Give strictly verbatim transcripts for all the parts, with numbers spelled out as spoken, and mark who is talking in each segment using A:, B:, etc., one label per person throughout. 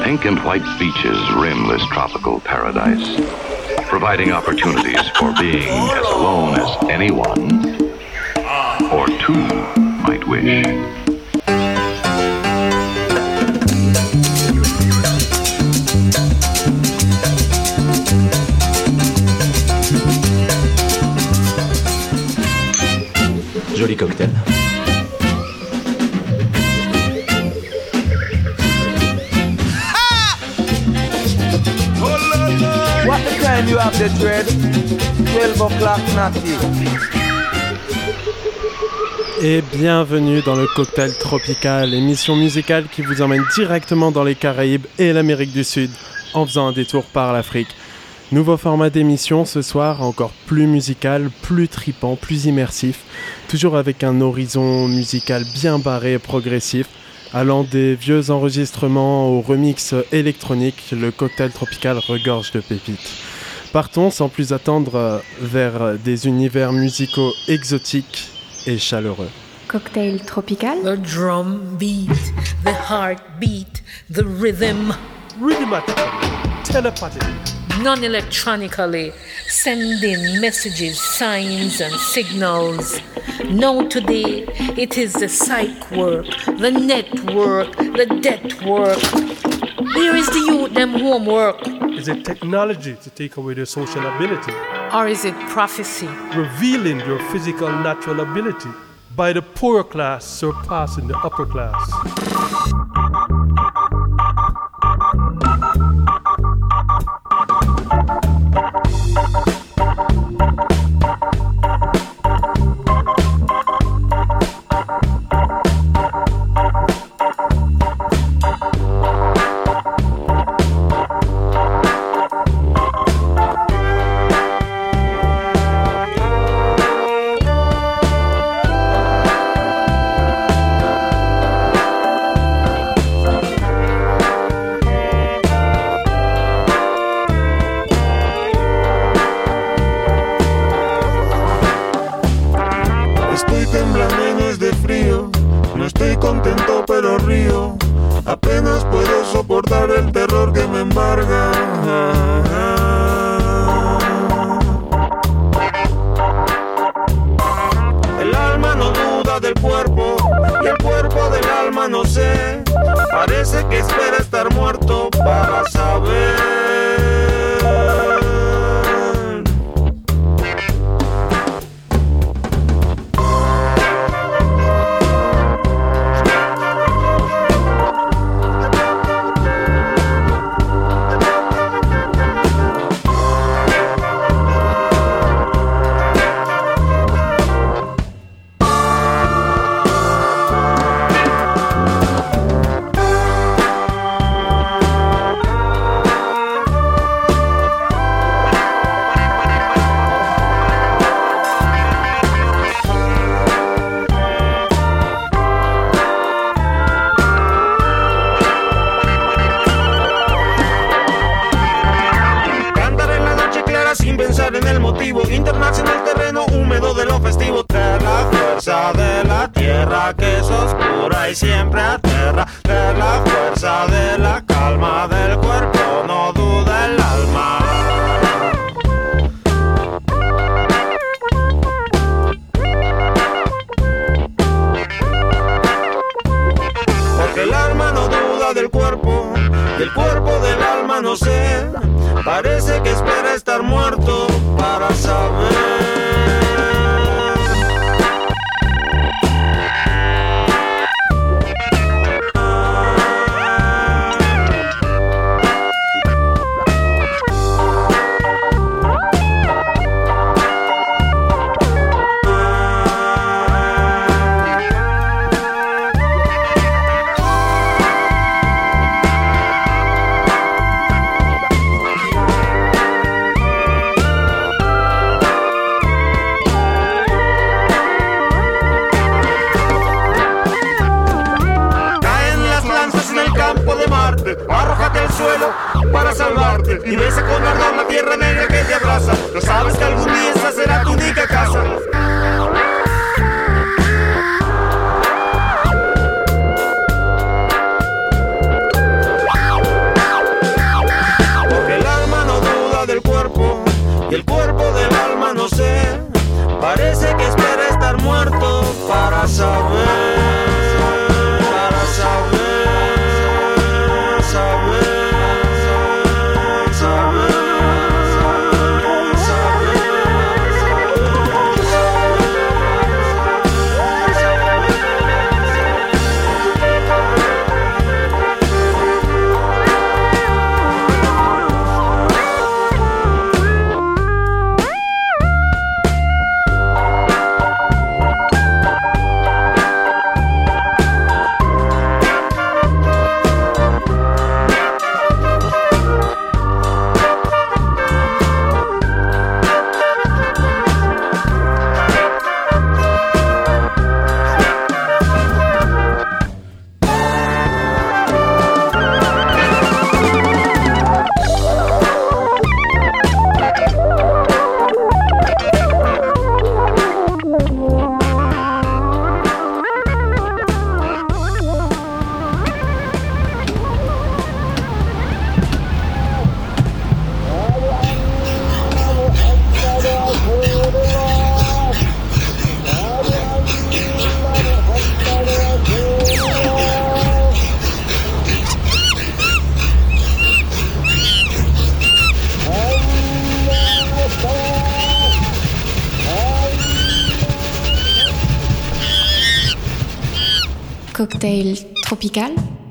A: Pink and white beaches rim this tropical paradise, providing opportunities for being as alone as anyone or two might wish.
B: Joli cocktail.
C: What the time you have the dread? twelve o'clock natty.
D: Et bienvenue dans le Cocktail Tropical, émission musicale qui vous emmène directement dans les Caraïbes et l'Amérique du Sud en faisant un détour par l'Afrique. Nouveau format d'émission ce soir, encore plus musical, plus tripant, plus immersif, toujours avec un horizon musical bien barré et progressif. Allant des vieux enregistrements aux remixes électroniques, le Cocktail Tropical regorge de pépites. Partons sans plus attendre vers des univers musicaux exotiques et chaleureux.
E: Cocktail Tropical.
F: The drum beat, the heartbeat, the rhythm.
G: Rhythmatically, telepathically.
F: Non-electronically, sending messages, signs and signals. Now today, it is the psych work, the network, the debt work. Where is the youth them homework?
G: Is it technology to take away their social ability?
F: Or is it prophecy?
G: Revealing their physical natural ability by the poor class surpassing the upper class.
H: El terror que me embarga. El alma no duda del cuerpo y el cuerpo del alma no sé. Parece que espera estar muerto para saber. Internacional, terreno húmedo de lo festivo. De la fuerza de la tierra que es oscura y siempre aterra. De la fuerza de la calma del cuerpo no duda el alma. Porque el alma no duda del cuerpo y el cuerpo del alma no sé. Parece que espera estar muerto para saber. Arrójate al suelo para salvarte y besa con ardor la tierra negra que te abraza. No sabes que algún día esa será tu única casa.
E: Cocktail tropical.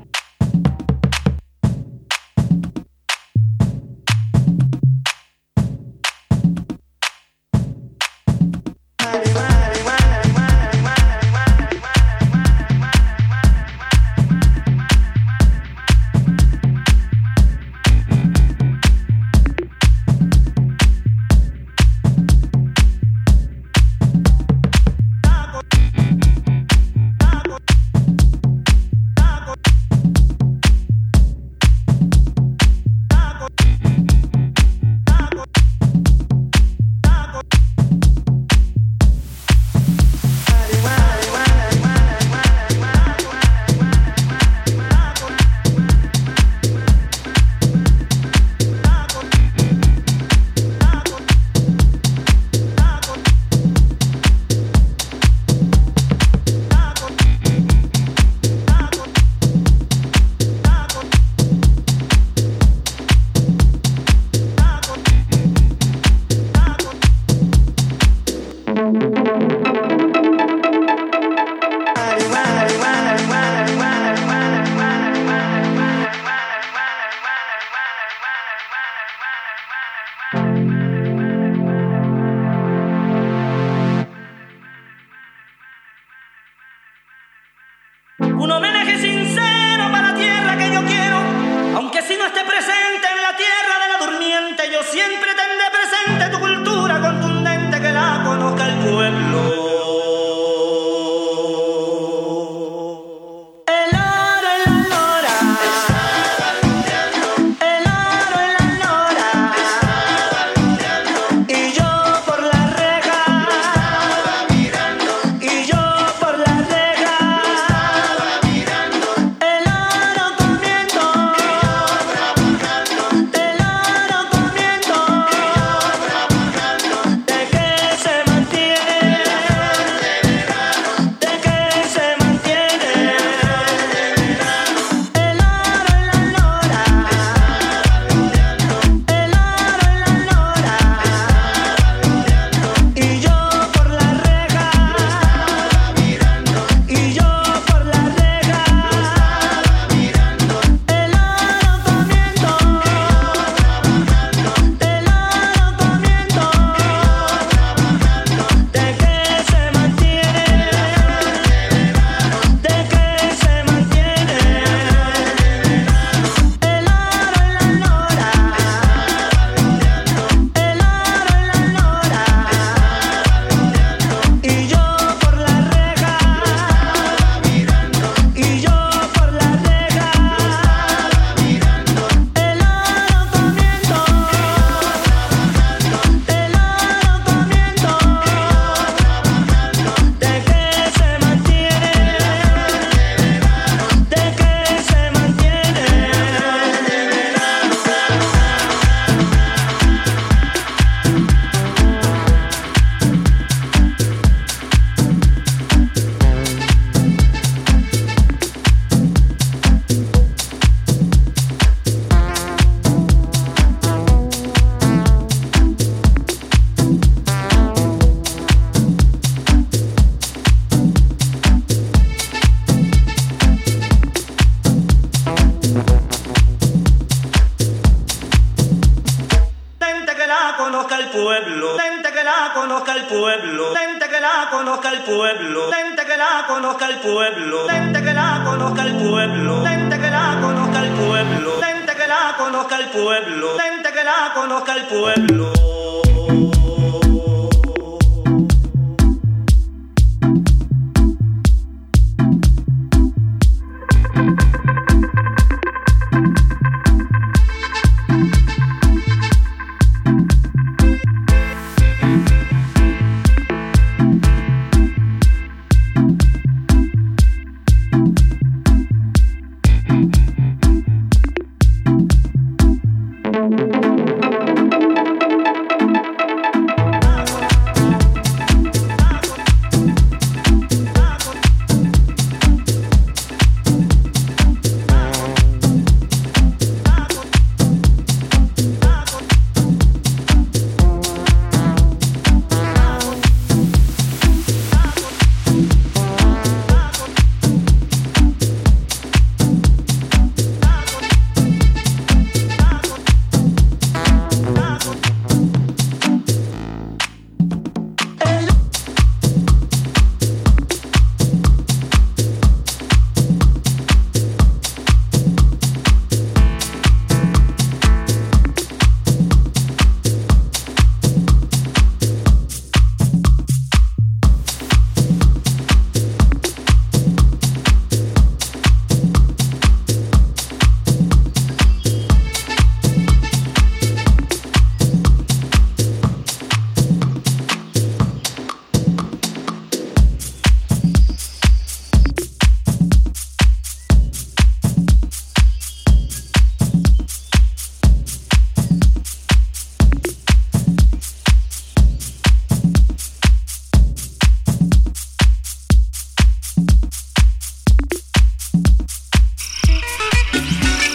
I: Un homenaje sincero para la tierra que yo quiero, aunque si no esté presente en la tierra de la durmiente, yo siempre tendré presente tu cultura contundente, que la conozca el pueblo. conozca el pueblo, gente que la conozca el pueblo, gente que la conozca el pueblo, gente que la conozca el pueblo, gente que la conozca el pueblo, gente que la conozca el pueblo, gente que la conozca el pueblo, gente que la conozca el pueblo.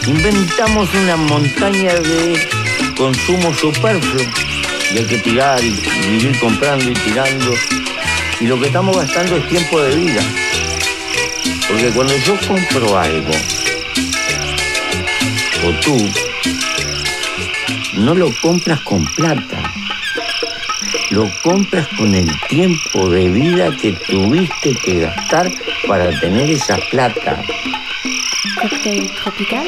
J: inventamos una montaña de consumo superfluo. Y hay que tirar y vivir comprando y tirando. Y lo que estamos gastando es tiempo de vida. Porque cuando yo compro algo, o tú, no lo compras con plata. Lo compras con el tiempo de vida que tuviste que gastar para tener esa plata.
E: Cocktail tropical.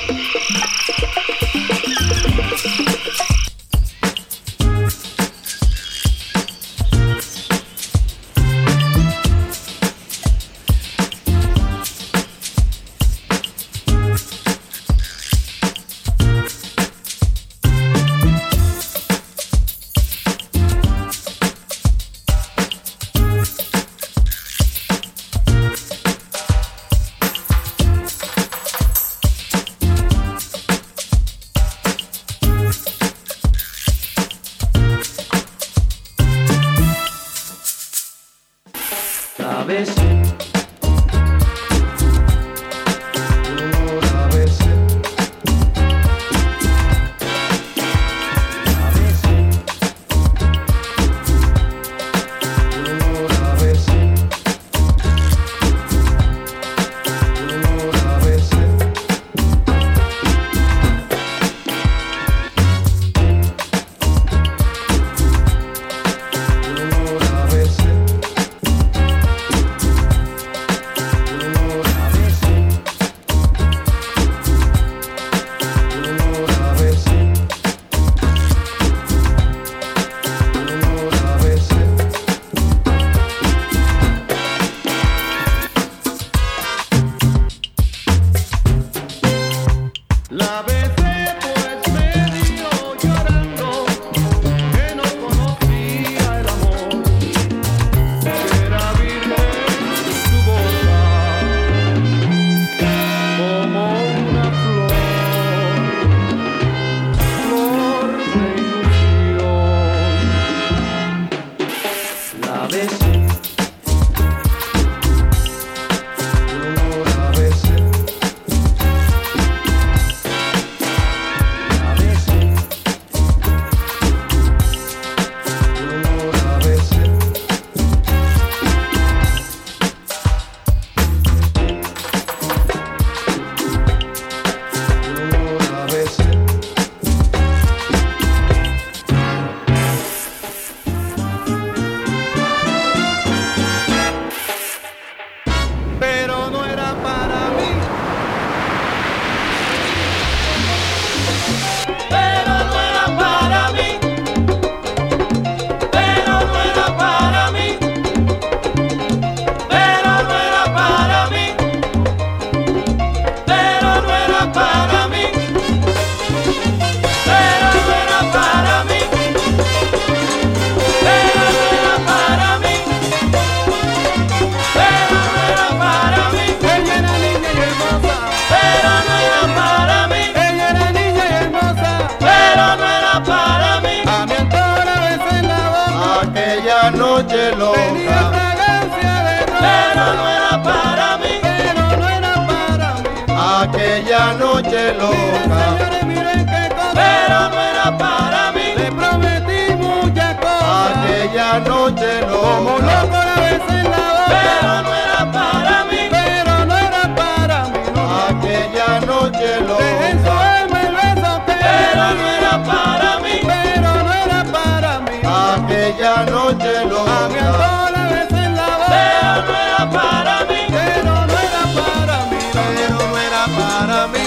H: noche loca. Tenía fragancia de rosa, pero no era para mí, pero no era para mí. Aquella noche loca, señores, miren qué cosa, pero no era para mí. Le prometí muchas cosas, aquella noche loca, como loco la besé en la boca, pero no era para mí, pero no era para mí, no. Aquella noche loca, dejé en su alma el beso que, pero no era para mí, pero no era para mí, aquella noche loca. A mi amor la besé en la boca, pero no era para mí, pero no era para mí, pero no era para mí.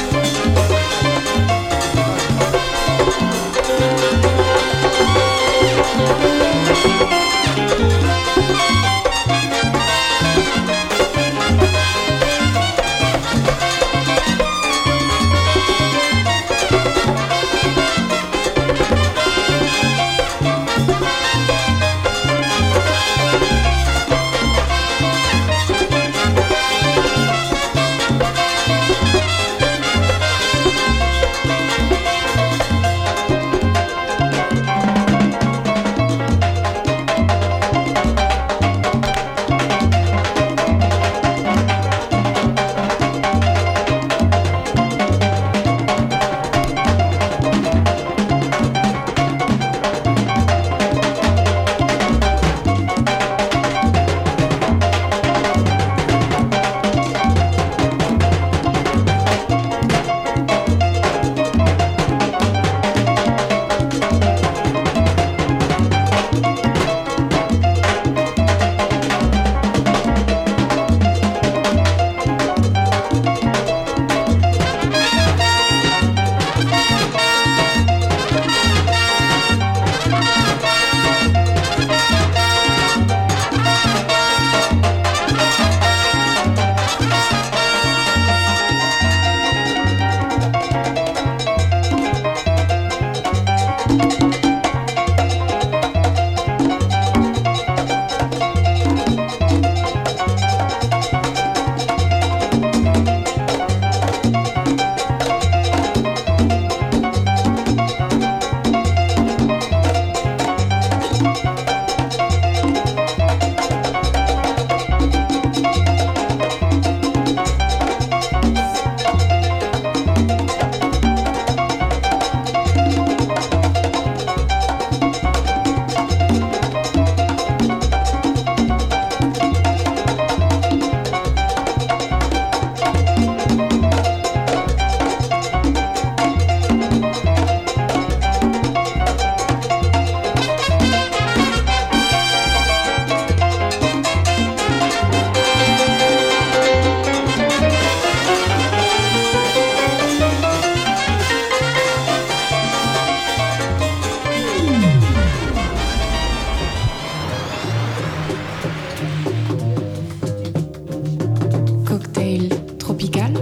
E: cocktail tropical.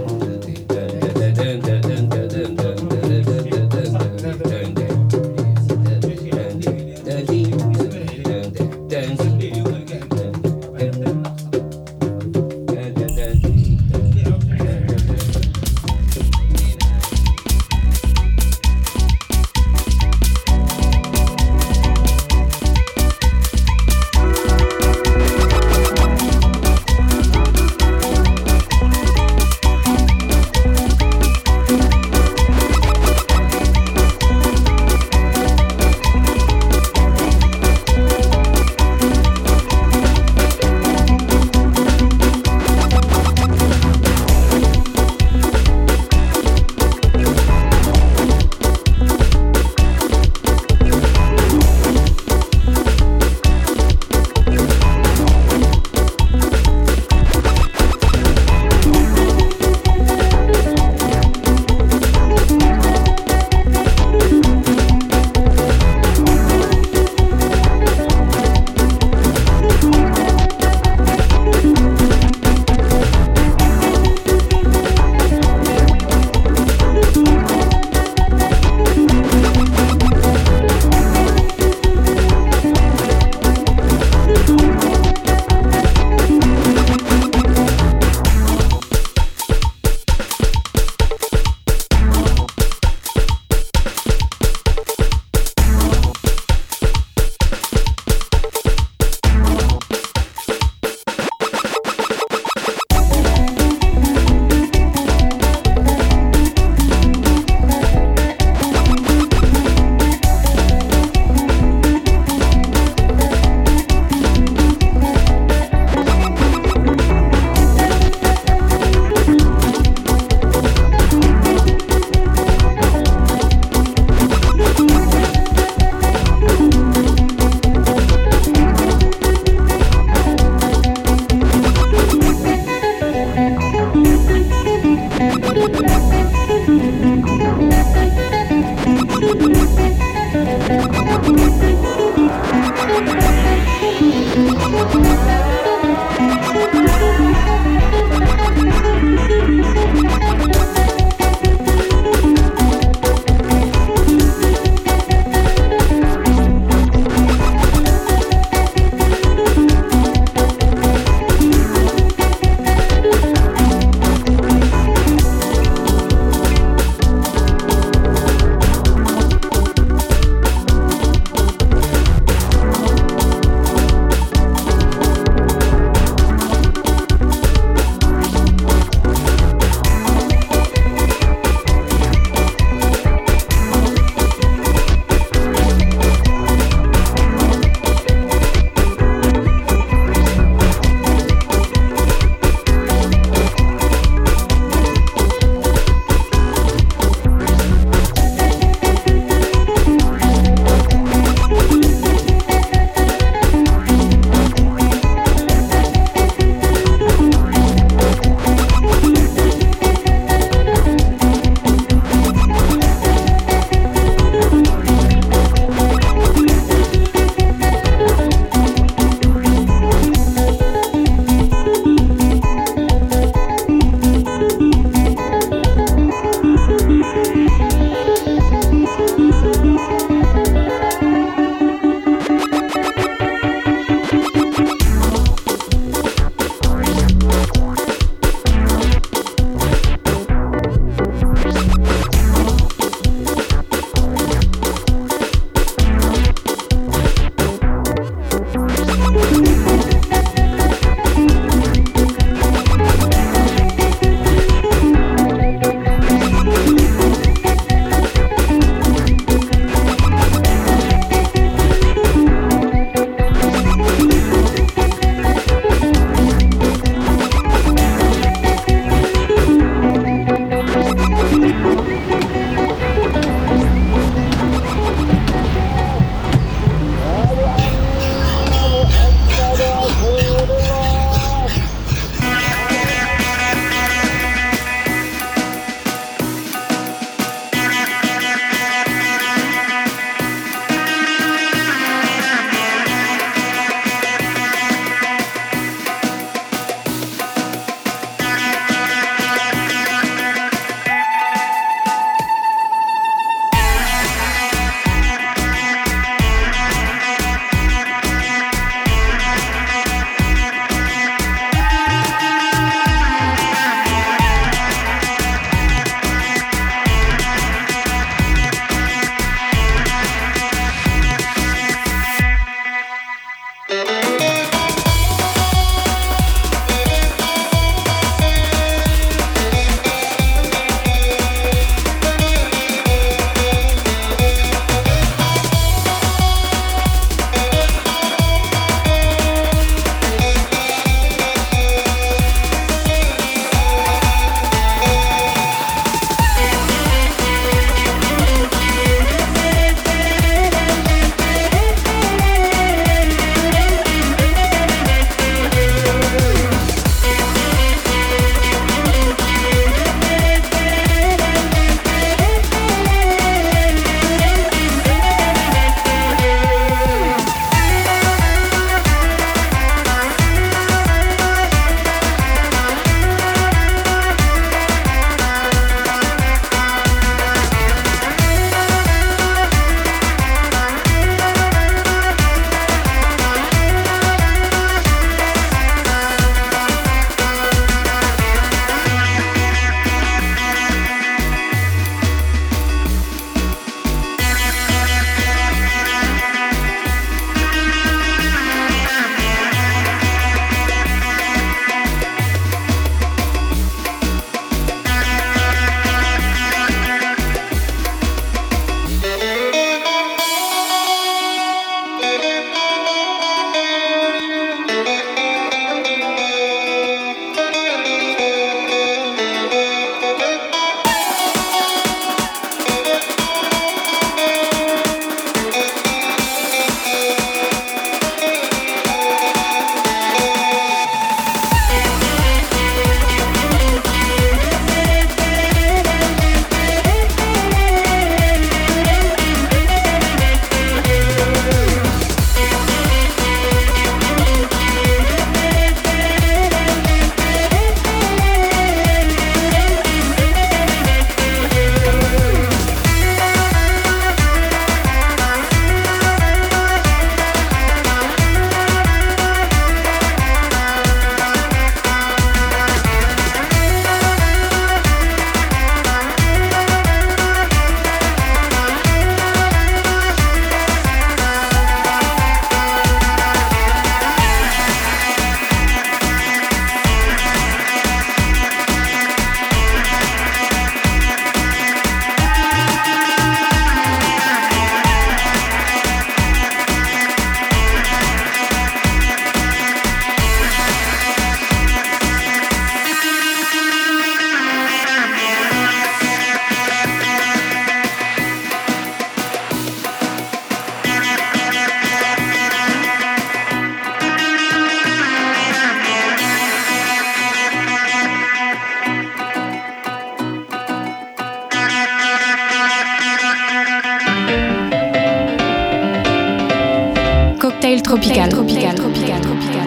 E: tropical, tropical, tropical, tropical.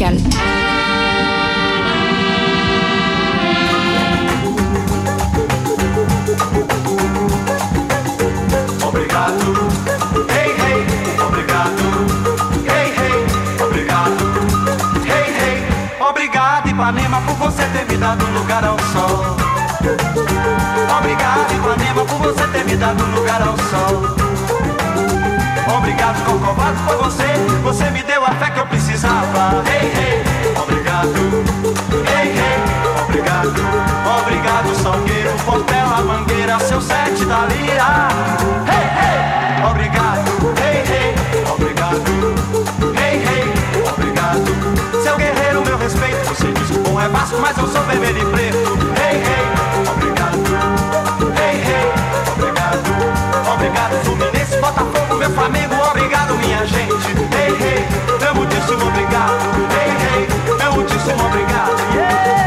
E: Tropical.
I: Obrigado, hey, hey, obrigado, hey, hey, obrigado, hey, hey, obrigado Ipanema por você ter me dado lugar ao sol. Obrigado Ipanema por você ter me dado lugar ao sol. Obrigado Corcovado por você, você me deu a fé que eu precisava. Hey, hey, obrigado, hey, hey, obrigado, obrigado Salgueiro, Portela, Mangueira, seu sete da lira. Hey, hey, obrigado, hey, hey, obrigado, hey, hey, obrigado. Seu guerreiro, meu respeito, você diz que o bom é Vasco, mas eu sou vermelho e preto. Hey, hey, obrigado, hey, hey, obrigado, obrigado Fluminense, Botafogo, meu Flamengo, obrigado minha gente. Hey, hey, meu muitíssimo obrigado. Hey, hey, meu muitíssimo obrigado. Yeah.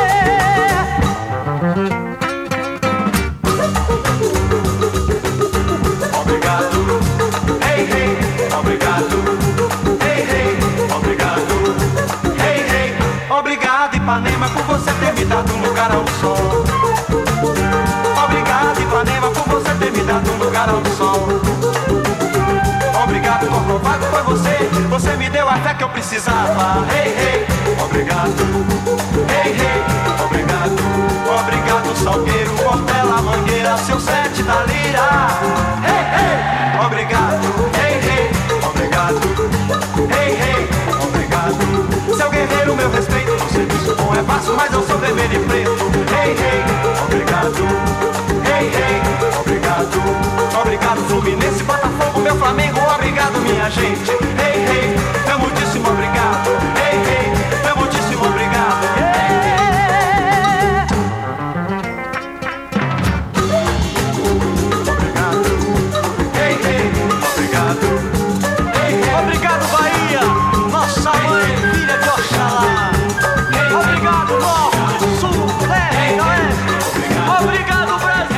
I: Obrigado. Hey, hey, obrigado. Hey, hey, obrigado. Hey, hey, obrigado Ipanema por você ter me dado um lugar ao sol. Obrigado Ipanema por você ter me dado um lugar ao sol. Obrigado Corcovado, foi você, você me deu a fé que eu precisava. Hey, hey, obrigado. Hey, hey, obrigado. Obrigado Salgueiro, Portela, Mangueira, seu sete da lira. Hey, hey, obrigado. Hey, hey, obrigado. Hey, hey, obrigado. Seu guerreiro, meu respeito, você diz que bom é fácil, mas eu sou vermelho e preto. Hey, hey, obrigado. Hey, hey, obrigado. Obrigado Fluminense, Botafogo, meu Flamengo, obrigado minha gente. Hey, hey, meu muitíssimo obrigado. Hey, hey, meu muitíssimo obrigado. Yeah. Obrigado. Hey, hey, obrigado. Hey, hey. Obrigado Bahia, nossa mãe, filha de Oxalá. Hey, obrigado Norte, Sul, Leste, Oeste. Obrigado Brasil.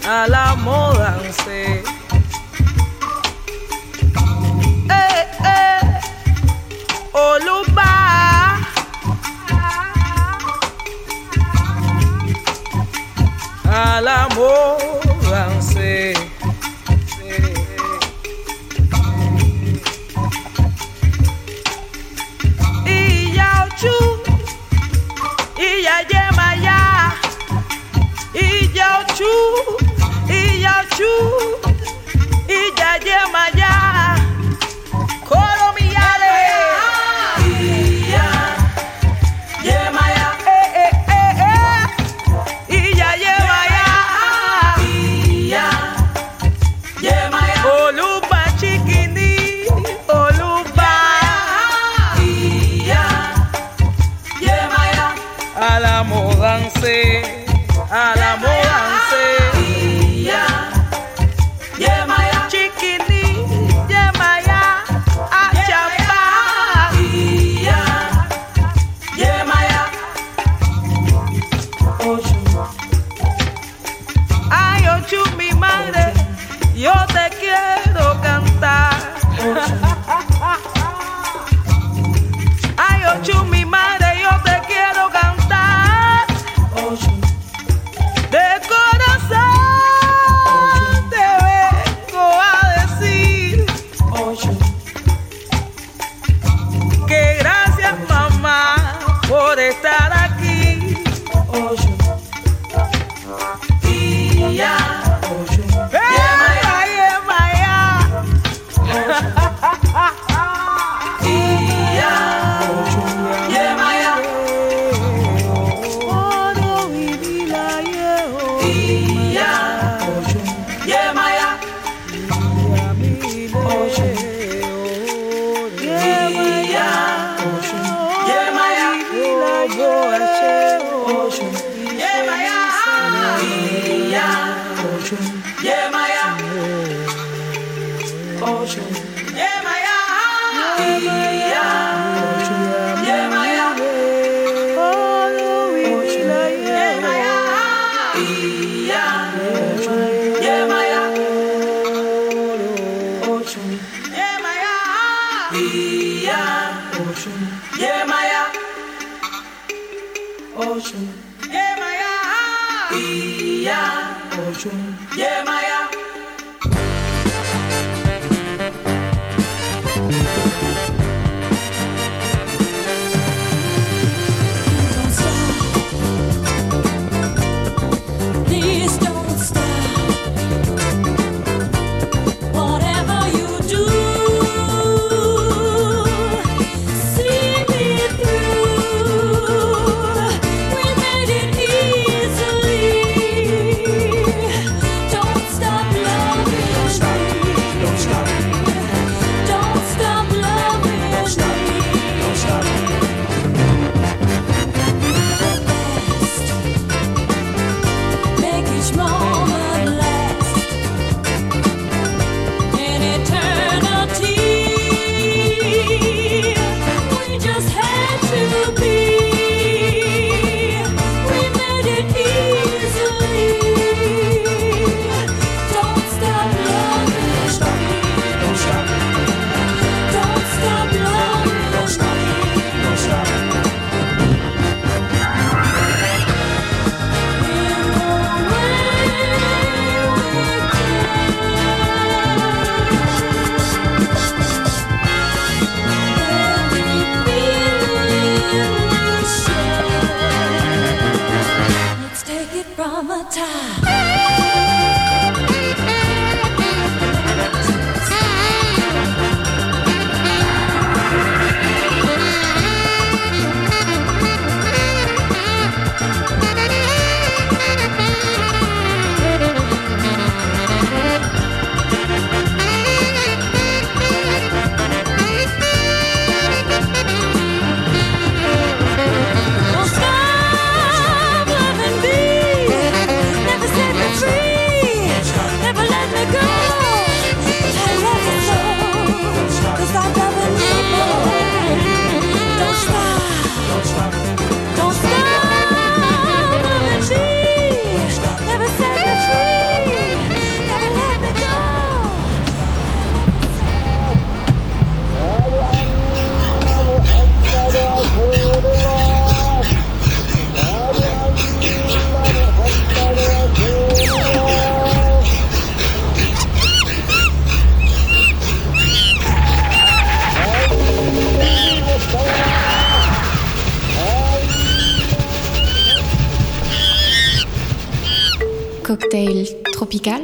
C: a la mudanse. Eh, eh, Oluba, a la mudanse. Y ya ochu, y ya yema ya, y ya ochu. Iyachu, Iyayemaya, Kolomiale, Iya, Yemaya, eh eh eh eh, Iyayemaya, Iya, Yemaya, Oluba chikini, Oluba, Iya, Yemaya, a la mudanse, a la mudanse. Yo te quiero cantar. Ay, Ochu, mi madre, yo te quiero cantar. De corazón te vengo a decir que gracias, mamá, por estar aquí. Y ya.
K: Don't stop loving me, never set me free.
E: cocktail tropical.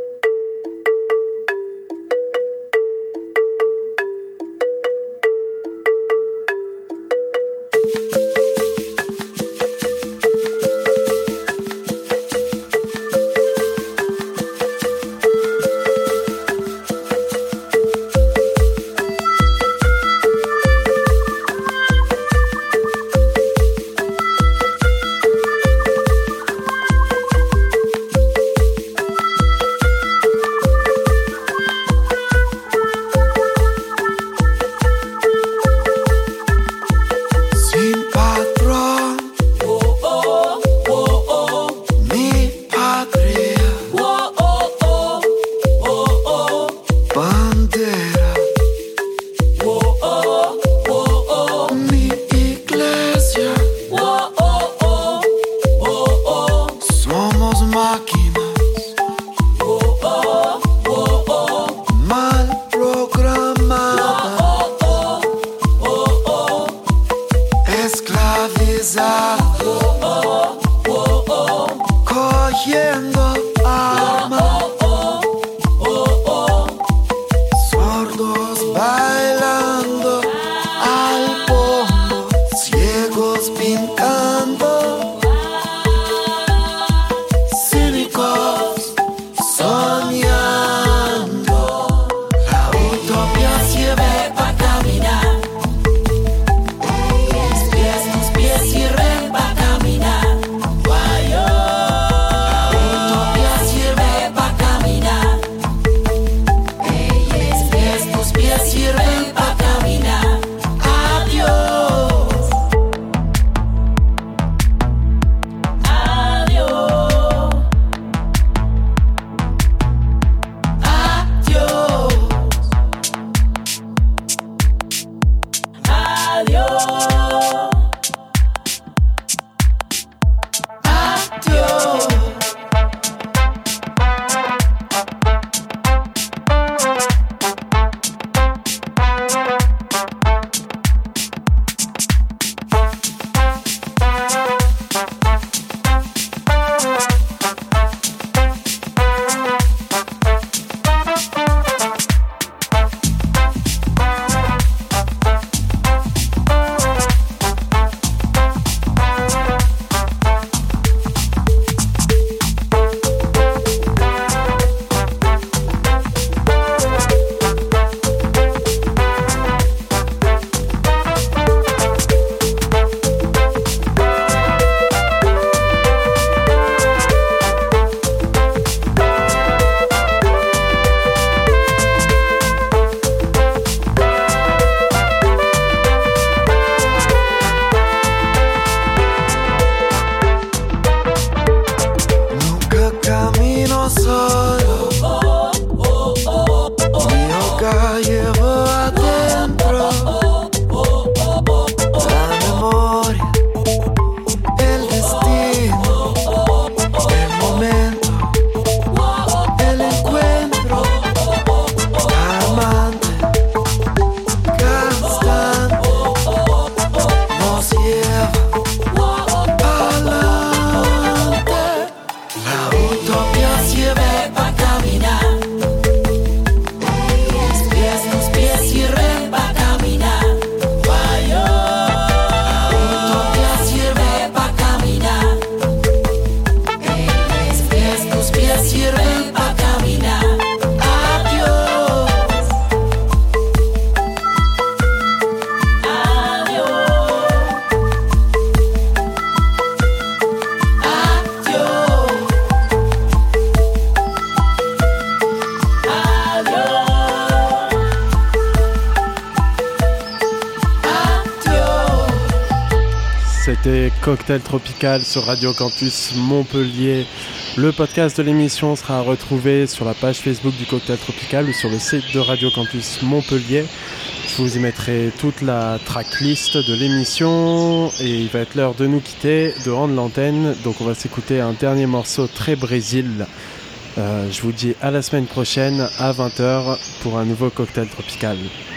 D: C'était Cocktail Tropical sur Radio Campus Montpellier. Le podcast de l'émission sera retrouvé sur la page Facebook du Cocktail Tropical ou sur le site de Radio Campus Montpellier. Je vous y mettrai toute la tracklist de l'émission et il va être l'heure de nous quitter, de rendre l'antenne. Donc on va s'écouter un dernier morceau très Brésil. Euh, je vous dis à la semaine prochaine à vingt heures pour un nouveau Cocktail Tropical.